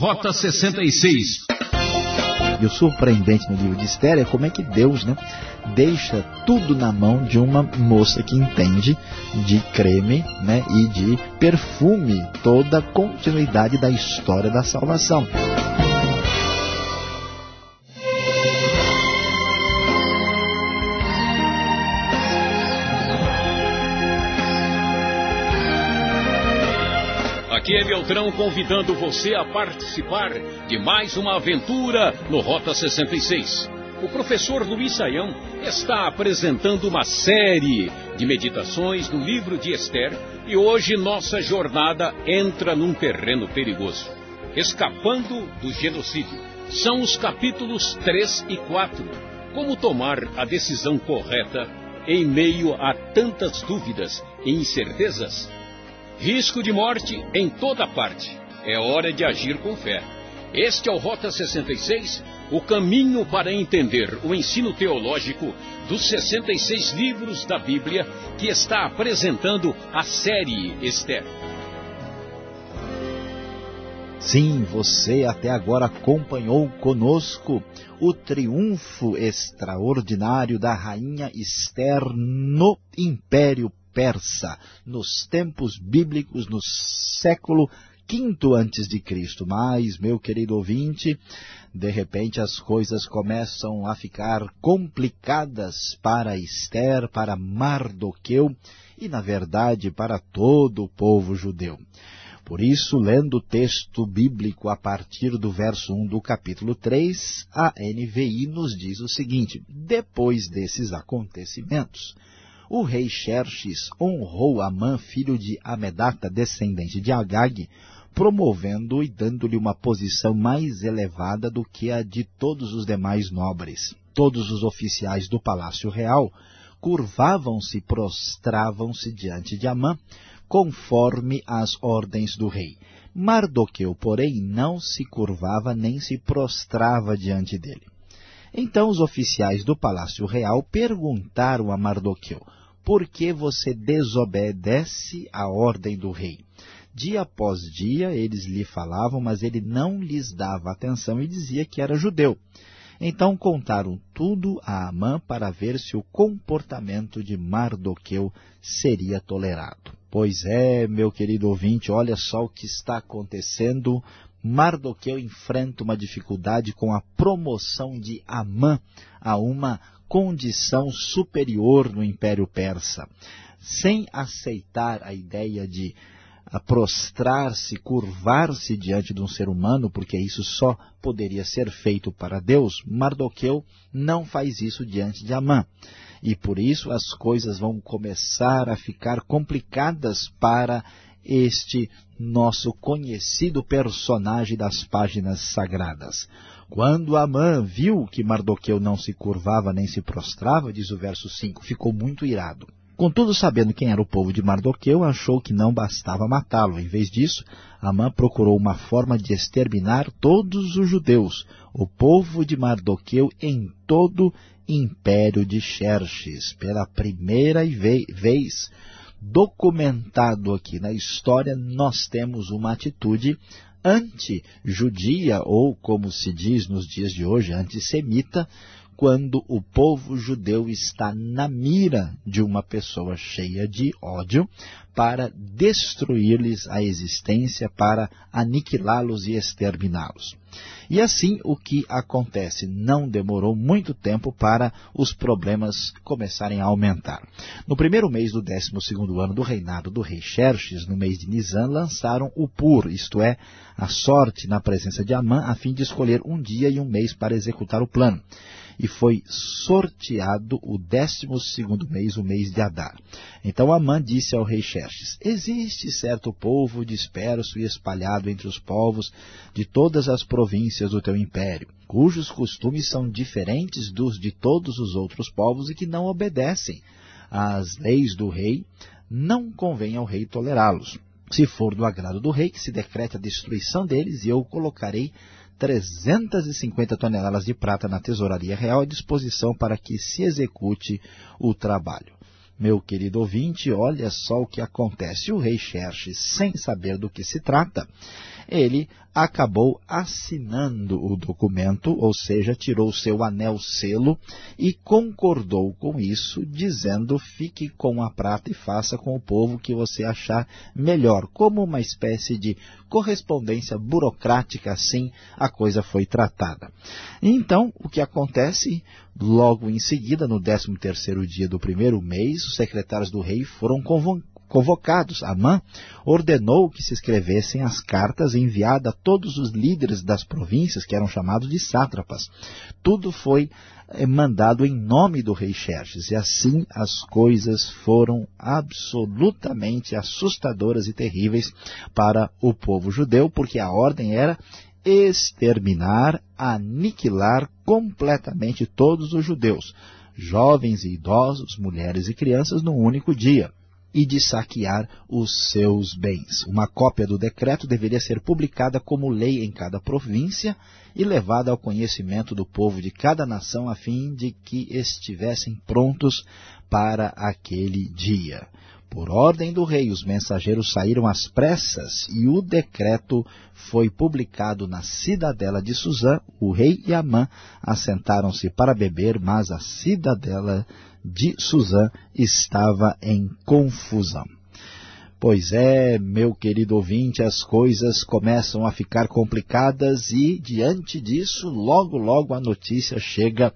Rota 66. E o surpreendente no livro de Esther é como é que Deus, deixa tudo na mão de uma moça que entende de creme, e de perfume, toda a continuidade da história da salvação. Aqui é Beltrão convidando você a participar de mais uma aventura no Rota 66. O professor Luiz Saião está apresentando uma série de meditações no livro de Esther e hoje nossa jornada entra num terreno perigoso. Escapando do genocídio. São os capítulos 3 e 4. Como tomar a decisão correta em meio a tantas dúvidas e incertezas? Risco de morte em toda parte. É hora de agir com fé. Este é o Rota 66, o caminho para entender o ensino teológico dos 66 livros da Bíblia que está apresentando a série Esther. Sim, você até agora acompanhou conosco o triunfo extraordinário da rainha Esther no Império Persa, nos tempos bíblicos, no século V a.C. Mas, meu querido ouvinte, de repente as coisas começam a ficar complicadas para Esther, para Mardoqueu e, na verdade, para todo o povo judeu. Por isso, lendo o texto bíblico a partir do verso 1 do capítulo 3, a NVI nos diz o seguinte: depois desses acontecimentos, o rei Xerxes honrou Amã, filho de Amedata, descendente de Agag, promovendo-o e dando-lhe uma posição mais elevada do que a de todos os demais nobres. Todos os oficiais do palácio real curvavam-se e prostravam-se diante de Amã, conforme as ordens do rei. Mardoqueu, porém, não se curvava nem se prostrava diante dele. Então os oficiais do palácio real perguntaram a Mardoqueu: por que você desobedece à ordem do rei? Dia após dia eles lhe falavam, mas ele não lhes dava atenção e dizia que era judeu. Então contaram tudo a Amã para ver se o comportamento de Mardoqueu seria tolerado. Pois é, meu querido ouvinte, olha só o que está acontecendo. Mardoqueu enfrenta uma dificuldade com a promoção de Amã a uma condição superior no Império Persa. Sem aceitar a ideia de prostrar-se, curvar-se diante de um ser humano, porque isso só poderia ser feito para Deus, Mardoqueu não faz isso diante de Amã. E por isso as coisas vão começar a ficar complicadas para este nosso conhecido personagem das páginas sagradas. Quando Amã viu que Mardoqueu não se curvava nem se prostrava, diz o verso 5, ficou muito irado. Contudo, sabendo quem era o povo de Mardoqueu, achou que não bastava matá-lo. Em vez disso, Amã procurou uma forma de exterminar todos os judeus, o povo de Mardoqueu, em todo o império de Xerxes. Pela primeira vez documentado aqui na história, nós temos uma atitude anti-judia, ou como se diz nos dias de hoje, antissemita, quando o povo judeu está na mira de uma pessoa cheia de ódio para destruir-lhes a existência, para aniquilá-los e exterminá-los. E assim o que acontece, não demorou muito tempo para os problemas começarem a aumentar. No primeiro mês do 12º ano do reinado do rei Xerxes, no mês de Nisan, lançaram o Pur, isto é, a sorte na presença de Amã, a fim de escolher um dia e um mês para executar o plano. E foi sorteado o 12º mês, o mês de Adar. Então Amã disse ao rei Xerxes: existe certo povo disperso e espalhado entre os povos de todas as províncias do teu império, cujos costumes são diferentes dos de todos os outros povos e que não obedecem às leis do rei. Não convém ao rei tolerá-los. Se for do agrado do rei, que se decrete a destruição deles, e eu colocarei 350 toneladas de prata na tesouraria real à disposição para que se execute o trabalho. Meu querido ouvinte, olha só o que acontece. O rei Xerxes, sem saber do que se trata, ele acabou assinando o documento, ou seja, tirou seu anel-selo e concordou com isso, dizendo: fique com a prata e faça com o povo o que você achar melhor. Como uma espécie de correspondência burocrática, assim a coisa foi tratada. Então, o que acontece? Logo em seguida, no 13º dia do primeiro mês, os secretários do rei foram convocados. Amã ordenou que se escrevessem as cartas enviadas a todos os líderes das províncias, que eram chamados de sátrapas. Tudo foi mandado em nome do rei Xerxes, e assim as coisas foram absolutamente assustadoras e terríveis para o povo judeu, porque a ordem era exterminar, aniquilar completamente todos os judeus, jovens e idosos, mulheres e crianças, num único dia, e de saquear os seus bens. Uma cópia do decreto deveria ser publicada como lei em cada província e levada ao conhecimento do povo de cada nação, a fim de que estivessem prontos para aquele dia. Por ordem do rei, os mensageiros saíram às pressas e o decreto foi publicado na cidadela de Suzã. O rei e Amã assentaram-se para beber, mas a cidadela de Suzã estava em confusão. Pois é, meu querido ouvinte, as coisas começam a ficar complicadas e, diante disso, logo a notícia chega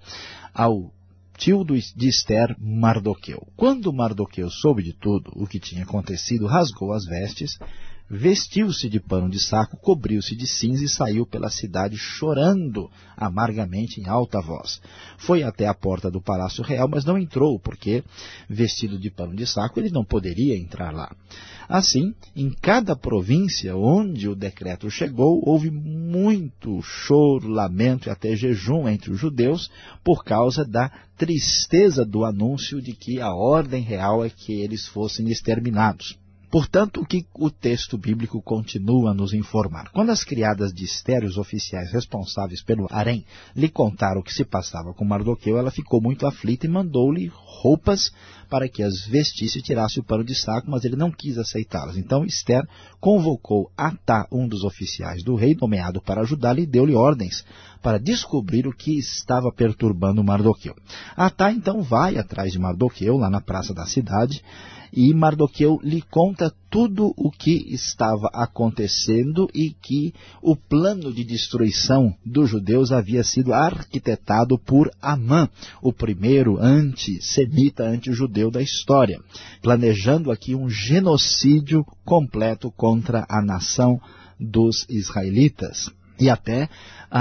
ao tio de Ester, Mardoqueu. Quando Mardoqueu soube de tudo o que tinha acontecido, rasgou as vestes, vestiu-se de pano de saco, cobriu-se de cinza e saiu pela cidade chorando amargamente em alta voz. Foi até a porta do palácio real, mas não entrou, porque, vestido de pano de saco, ele não poderia entrar lá. Assim, em cada província onde o decreto chegou, houve muito choro, lamento e até jejum entre os judeus por causa da tristeza do anúncio de que a ordem real é que eles fossem exterminados. Portanto, o que o texto bíblico continua a nos informar? Quando as criadas de Ester, os oficiais responsáveis pelo harém, lhe contaram o que se passava com Mardoqueu, ela ficou muito aflita e mandou-lhe roupas para que as vestisse e tirasse o pano de saco, mas ele não quis aceitá-las. Então Ester convocou Atá, um dos oficiais do rei, nomeado para ajudá-lo, e deu-lhe ordens para descobrir o que estava perturbando Mardoqueu. Atá então vai atrás de Mardoqueu, lá na praça da cidade, e Mardoqueu lhe conta tudo o que estava acontecendo e que o plano de destruição dos judeus havia sido arquitetado por Amã, o primeiro antissemita, anti-judeu da história, planejando aqui um genocídio completo contra a nação dos israelitas. E até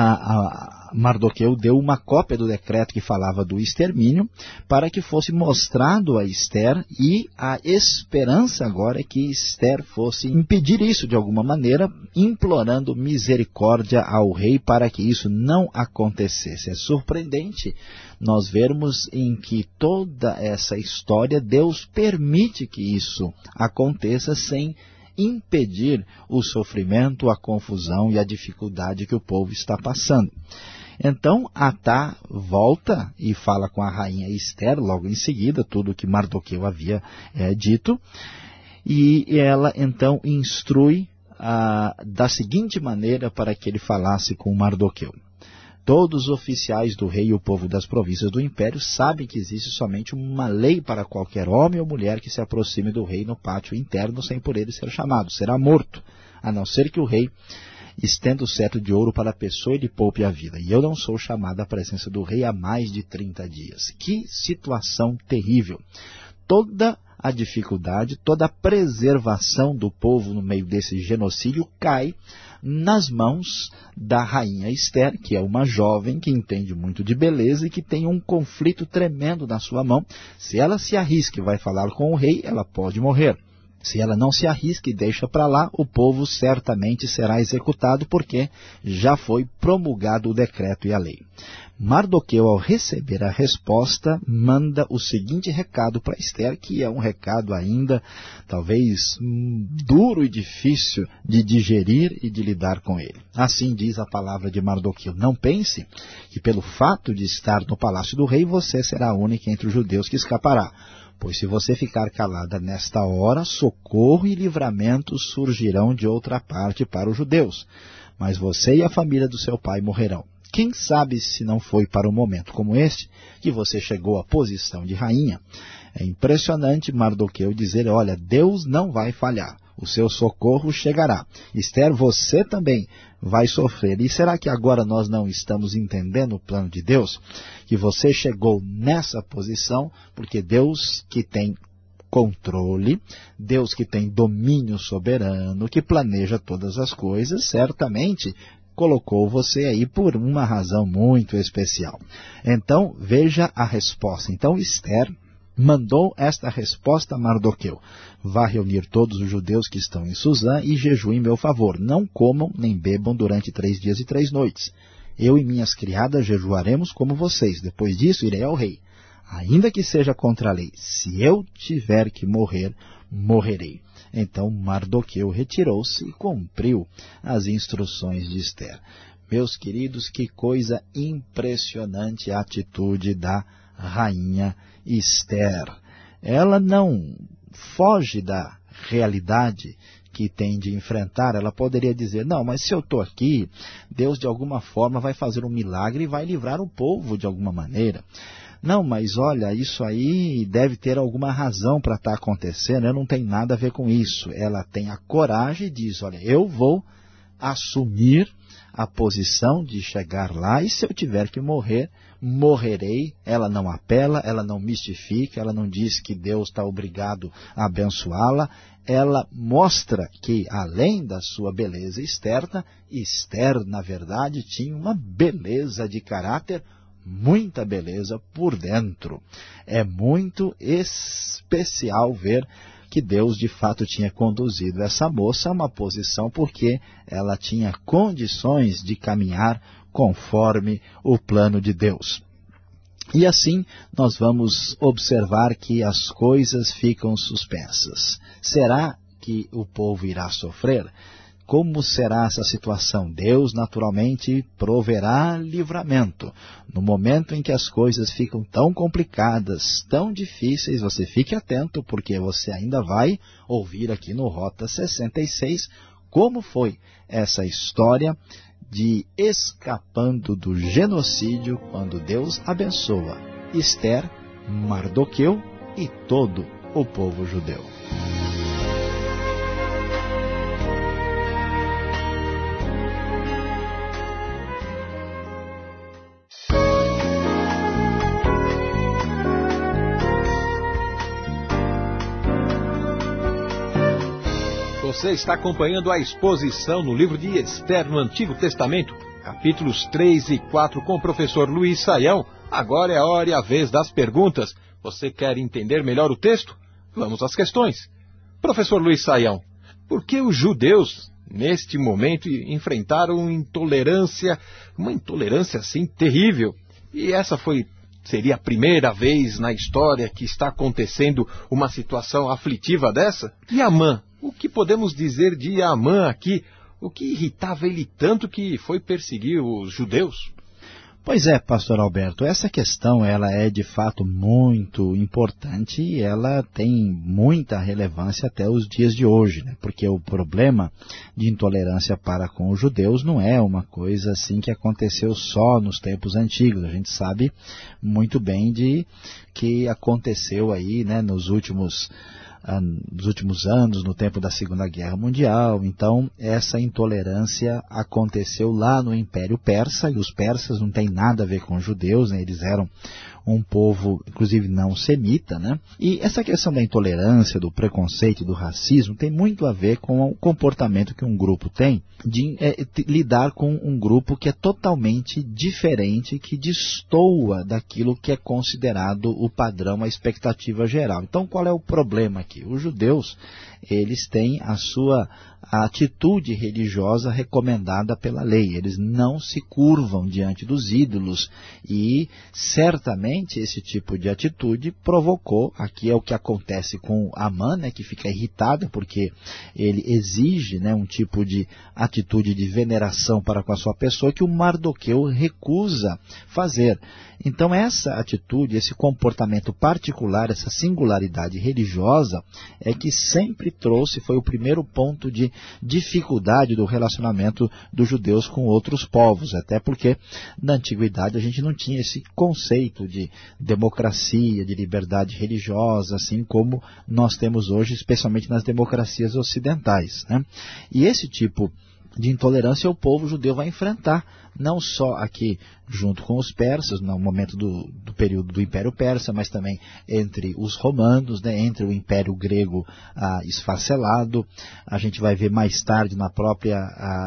Mardoqueu deu uma cópia do decreto que falava do extermínio para que fosse mostrado a Ester, e a esperança agora é que Ester fosse impedir isso de alguma maneira, implorando misericórdia ao rei para que isso não acontecesse. É surpreendente nós vermos em que toda essa história Deus permite que isso aconteça sem impedir o sofrimento, a confusão e a dificuldade que o povo está passando. Então, Atá volta e fala com a rainha Ester, logo em seguida, tudo o que Mardoqueu havia dito, e ela então instrui da seguinte maneira para que ele falasse com Mardoqueu. Todos os oficiais do rei e o povo das províncias do império sabem que existe somente uma lei para qualquer homem ou mulher que se aproxime do rei no pátio interno sem por ele ser chamado. Será morto, a não ser que o rei estenda o cetro de ouro para a pessoa e lhe poupe a vida. E eu não sou chamado à presença do rei há mais de 30 dias. Que situação terrível! Toda a dificuldade, toda a preservação do povo no meio desse genocídio cai nas mãos da rainha Ester, que é uma jovem que entende muito de beleza e que tem um conflito tremendo na sua mão. Se ela se arrisca e vai falar com o rei, ela pode morrer. Se ela não se arrisca e deixa para lá, o povo certamente será executado, porque já foi promulgado o decreto e a lei. Mardoqueu, ao receber a resposta, manda o seguinte recado para Ester, que é um recado ainda, talvez, duro e difícil de digerir e de lidar com ele. Assim diz a palavra de Mardoqueu: não pense que pelo fato de estar no palácio do rei, você será a única entre os judeus que escapará. Pois se você ficar calada nesta hora, socorro e livramento surgirão de outra parte para os judeus. mas você e a família do seu pai morrerão. Quem sabe se não foi para um momento como este que você chegou à posição de rainha? É impressionante Mardoqueu dizer, olha, Deus não vai falhar, o seu socorro chegará. Esther, você também vai sofrer. E será que agora nós não estamos entendendo o plano de Deus? Que você chegou nessa posição porque Deus que tem controle, Deus que tem domínio soberano, que planeja todas as coisas, certamente colocou você aí por uma razão muito especial. Então, veja a resposta. Então, Esther mandou esta resposta a Mardoqueu. Vá reunir todos os judeus que estão em Suzã e jejuem em meu favor. Não comam nem bebam durante 3 dias e 3 noites. Eu e minhas criadas jejuaremos como vocês. Depois disso, irei ao rei. Ainda que seja contra a lei, se eu tiver que morrer, morrerei. Então Mardoqueu retirou-se e cumpriu as instruções de Esther. Meus queridos, que coisa impressionante a atitude da rainha Esther. Ela não foge da realidade que tem de enfrentar. Ela poderia dizer, não, mas se eu estou aqui, Deus de alguma forma vai fazer um milagre e vai livrar o povo de alguma maneira. Não, mas olha, isso aí deve ter alguma razão para estar acontecendo, eu não tenho nada a ver com isso. Ela tem a coragem e diz, olha, eu vou assumir a posição de chegar lá e se eu tiver que morrer, morrerei. Ela não apela, ela não mistifica, ela não diz que Deus está obrigado a abençoá-la. Ela mostra que, além da sua beleza externa, Esther, na verdade, tinha uma beleza de caráter, muita beleza por dentro. É muito especial ver que Deus de fato tinha conduzido essa moça a uma posição porque ela tinha condições de caminhar conforme o plano de Deus. E assim nós vamos observar que as coisas ficam suspensas. Será que o povo irá sofrer? Como será essa situação? Deus, naturalmente, proverá livramento. No momento em que as coisas ficam tão complicadas, tão difíceis, você fique atento, porque você ainda vai ouvir aqui no Rota 66 como foi essa história de escapando do genocídio quando Deus abençoa Esther, Mardoqueu e todo o povo judeu. Você está acompanhando a exposição no livro de Esther no Antigo Testamento, capítulos 3 e 4, com o professor Luiz Saião. Agora é a hora e a vez das perguntas. Você quer entender melhor o texto? Vamos às questões. Professor Luiz Saião, por que os judeus, neste momento, enfrentaram uma intolerância assim terrível? E essa seria a primeira vez na história que está acontecendo uma situação aflitiva dessa? E Amã? O que podemos dizer de Amã aqui? O que irritava ele tanto que foi perseguir os judeus? Pois é, pastor Alberto, essa questão ela é de fato muito importante e ela tem muita relevância até os dias de hoje, né? Porque o problema de intolerância para com os judeus não é uma coisa assim que aconteceu só nos tempos antigos. A gente sabe muito bem de que aconteceu aí, né, nos últimos anos, no tempo da Segunda Guerra Mundial. Então, essa intolerância aconteceu lá no Império Persa, e os persas não têm nada a ver com os judeus, né? Eles eram um povo, inclusive, não semita, né? E essa questão da intolerância, do preconceito, do racismo, tem muito a ver com o comportamento que um grupo tem de lidar com um grupo que é totalmente diferente, que destoa daquilo que é considerado o padrão, a expectativa geral. Então, qual é o problema aqui? Os judeus, eles têm a atitude religiosa recomendada pela lei. Eles não se curvam diante dos ídolos e certamente esse tipo de atitude provocou, aqui é o que acontece com Amã, né, que fica irritado porque ele exige, né, um tipo de atitude de veneração para com a sua pessoa que o Mardoqueu recusa fazer. Então essa atitude, esse comportamento particular, essa singularidade religiosa é que sempre sempre trouxe, foi o primeiro ponto de dificuldade do relacionamento dos judeus com outros povos, até porque na antiguidade a gente não tinha esse conceito de democracia, de liberdade religiosa, assim como nós temos hoje, especialmente nas democracias ocidentais, né? E esse tipo de intolerância o povo judeu vai enfrentar, não só aqui junto com os persas, no momento do período do Império Persa, mas também entre os romanos, né, entre o Império Grego esfacelado. A gente vai ver mais tarde na própria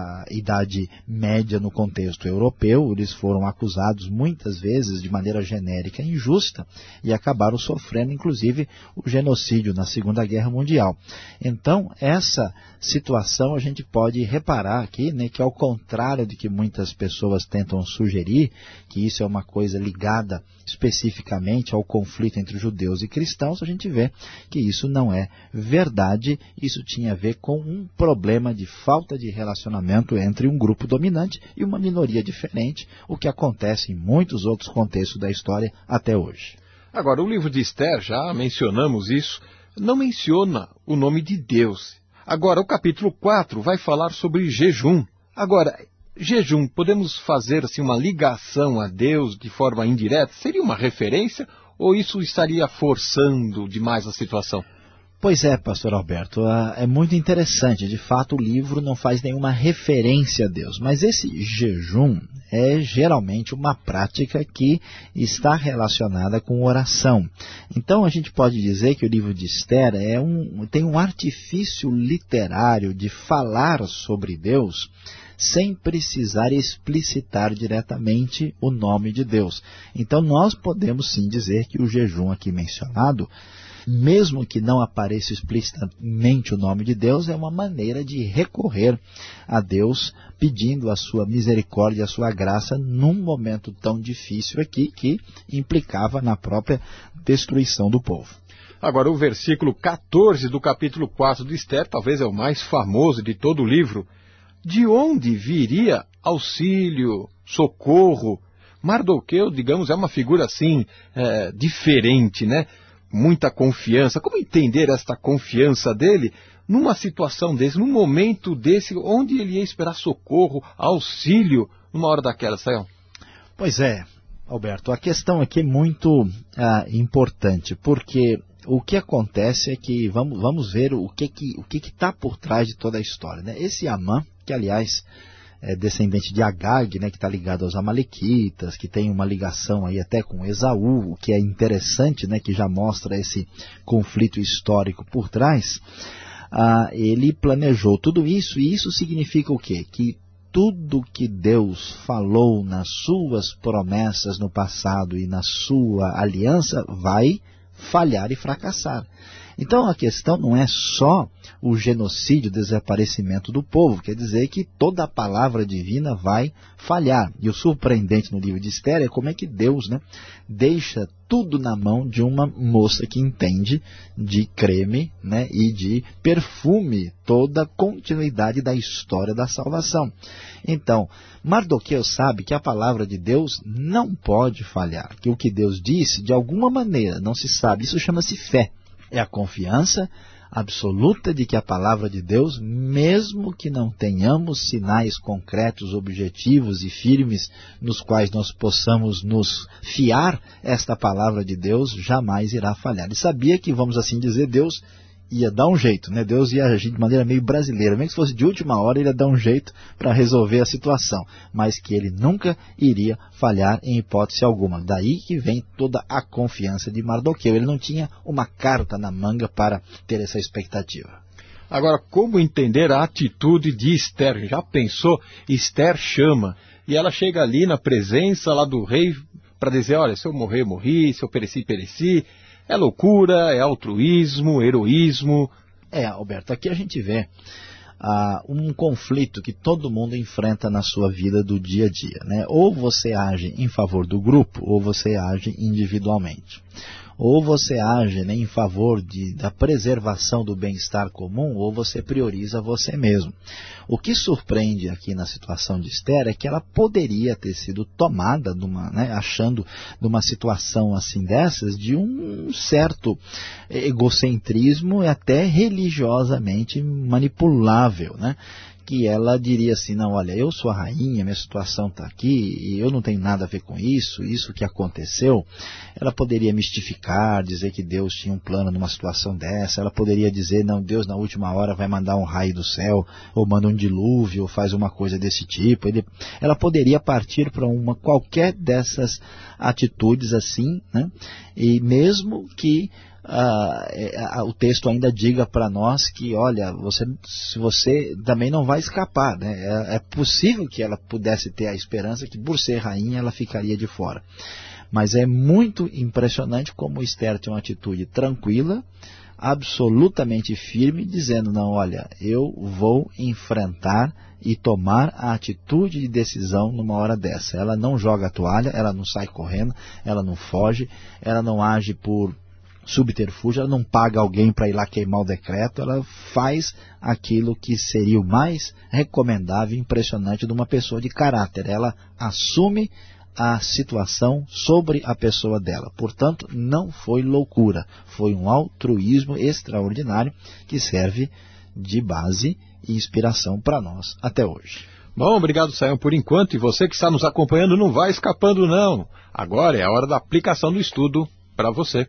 Idade Média no contexto europeu, eles foram acusados muitas vezes de maneira genérica e injusta e acabaram sofrendo inclusive o genocídio na Segunda Guerra Mundial. Então essa situação a gente pode reparar aqui, né, que ao contrário de que muitas pessoas tentam sugerir, que isso é uma coisa ligada especificamente ao conflito entre judeus e cristãos, a gente vê que isso não é verdade. Isso tinha a ver com um problema de falta de relacionamento entre um grupo dominante e uma minoria diferente, o que acontece em muitos outros contextos da história até hoje. Agora, o livro de Esther, já mencionamos isso, não menciona o nome de Deus. Agora, o capítulo 4 vai falar sobre jejum. Agora, jejum, podemos fazer assim, uma ligação a Deus de forma indireta? Seria uma referência ou isso estaria forçando demais a situação? Pois é, pastor Alberto, é muito interessante. De fato, o livro não faz nenhuma referência a Deus, mas esse jejum é geralmente uma prática que está relacionada com oração. Então, a gente pode dizer que o livro de Esther tem um artifício literário de falar sobre Deus sem precisar explicitar diretamente o nome de Deus. Então nós podemos sim dizer que o jejum aqui mencionado, mesmo que não apareça explicitamente o nome de Deus, é uma maneira de recorrer a Deus, pedindo a sua misericórdia, a sua graça, num momento tão difícil aqui, que implicava na própria destruição do povo. Agora, o versículo 14 do capítulo 4 de Esther, talvez é o mais famoso de todo o livro. De onde viria auxílio, socorro? Mardoqueu, digamos, é uma figura assim, diferente, né? Muita confiança. Como entender esta confiança dele numa situação desse, num momento desse, onde ele ia esperar socorro, auxílio, numa hora daquela, Sayão? Pois é, Alberto, a questão aqui é muito importante, porque o que acontece é que, vamos ver o que está por trás de toda a história, né? Esse Amã, que aliás é descendente de Agag, né, que está ligado aos Amalequitas, que tem uma ligação aí até com Esaú, o que é interessante, né, que já mostra esse conflito histórico por trás. Ele planejou tudo isso, e isso significa o quê? Que tudo que Deus falou nas suas promessas no passado e na sua aliança vai falhar e fracassar. Então a questão não é só o genocídio, o desaparecimento do povo, quer dizer que toda a palavra divina vai falhar. E o surpreendente no livro de Esther é como é que Deus, né, deixa tudo na mão de uma moça que entende de creme, né, e de perfume toda a continuidade da história da salvação. Então, Mardoqueu sabe que a palavra de Deus não pode falhar, que o que Deus disse, de alguma maneira, não se sabe. Isso chama-se fé. É a confiança absoluta de que a palavra de Deus, mesmo que não tenhamos sinais concretos, objetivos e firmes nos quais nós possamos nos fiar, esta palavra de Deus jamais irá falhar. Ele sabia que, vamos assim dizer, Deus ia dar um jeito, né? Deus ia agir de maneira meio brasileira, mesmo que fosse de última hora, ele ia dar um jeito para resolver a situação, mas que ele nunca iria falhar em hipótese alguma. Daí que vem toda a confiança de Mardoqueu. Ele não tinha uma carta na manga para ter essa expectativa. Agora, como entender a atitude de Esther? Já pensou? Esther chama, e ela chega ali na presença lá do rei para dizer, olha, se eu morrer, morri, se eu pereci, pereci. É loucura, é altruísmo, heroísmo. Alberto, aqui a gente vê um conflito que todo mundo enfrenta na sua vida do dia a dia, né? Ou você age em favor do grupo, ou você age individualmente. Ou você age, né, em favor da preservação do bem-estar comum, ou você prioriza você mesmo. O que surpreende aqui na situação de Esther é que ela poderia ter sido tomada, achando numa situação assim dessas, de um certo egocentrismo e até religiosamente manipulável, né? Que ela diria assim, não, olha, eu sou a rainha, minha situação está aqui, e eu não tenho nada a ver com isso que aconteceu. Ela poderia mistificar, dizer que Deus tinha um plano numa situação dessa, ela poderia dizer, não, Deus na última hora vai mandar um raio do céu, ou manda um dilúvio, ou faz uma coisa desse tipo. Ela poderia partir para qualquer dessas atitudes assim, né? E mesmo que o texto ainda diga para nós que, olha, você também não vai escapar, né? É possível que ela pudesse ter a esperança que, por ser rainha, ela ficaria de fora. Mas é muito impressionante como Esther tem uma atitude tranquila, absolutamente firme, dizendo, não, olha, eu vou enfrentar e tomar a atitude de decisão numa hora dessa. Ela não joga a toalha, ela não sai correndo, ela não foge, ela não age por subterfúgio, ela não paga alguém para ir lá queimar o decreto, ela faz aquilo que seria o mais recomendável e impressionante de uma pessoa de caráter. Ela assume a situação sobre a pessoa dela. Portanto, não foi loucura, foi um altruísmo extraordinário que serve de base e inspiração para nós até hoje. Bom, obrigado, Sayão, por enquanto, e você que está nos acompanhando não vai escapando não. Agora é a hora da aplicação do estudo para você.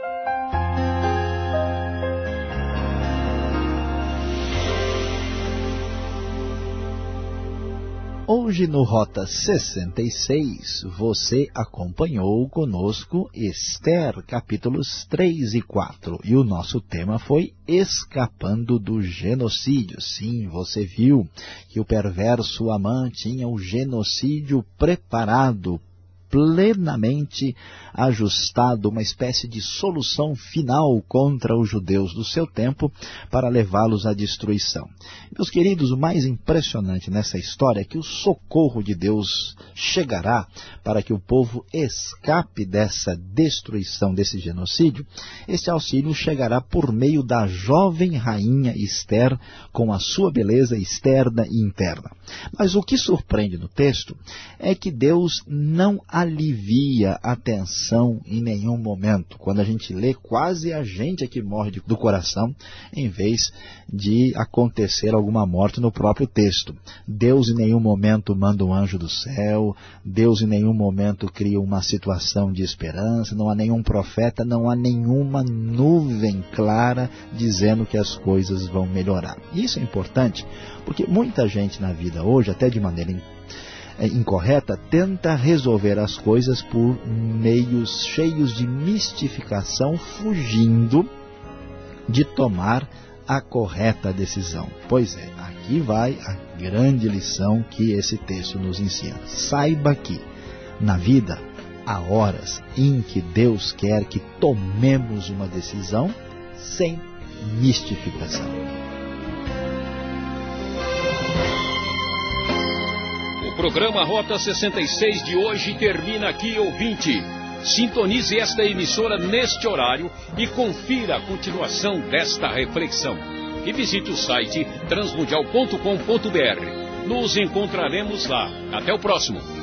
Hoje no Rota 66, você acompanhou conosco Esther, capítulos 3 e 4. E o nosso tema foi Escapando do Genocídio. Sim, você viu que o perverso Amã tinha o genocídio preparado, plenamente ajustado, uma espécie de solução final contra os judeus do seu tempo para levá-los à destruição. Meus queridos, o mais impressionante nessa história é que o socorro de Deus chegará para que o povo escape dessa destruição, desse genocídio. Esse auxílio chegará por meio da jovem rainha Esther, com a sua beleza externa e interna. Mas o que surpreende no texto é que Deus não alivia a tensão em nenhum momento. Quando a gente lê, quase a gente é que morre do coração, em vez de acontecer alguma morte no próprio texto. Deus em nenhum momento manda um anjo do céu, Deus em nenhum momento cria uma situação de esperança, não há nenhum profeta, não há nenhuma nuvem clara dizendo que as coisas vão melhorar. Isso é importante, porque muita gente na vida hoje, até de maneira incorreta, tenta resolver as coisas por meios cheios de mistificação, fugindo de tomar a correta decisão. Pois é, aqui vai a grande lição que esse texto nos ensina. Saiba que, na vida, há horas em que Deus quer que tomemos uma decisão sem mistificação. O programa Rota 66 de hoje termina aqui, ouvinte. Sintonize esta emissora neste horário e confira a continuação desta reflexão. E visite o site transmundial.com.br. Nos encontraremos lá. Até o próximo.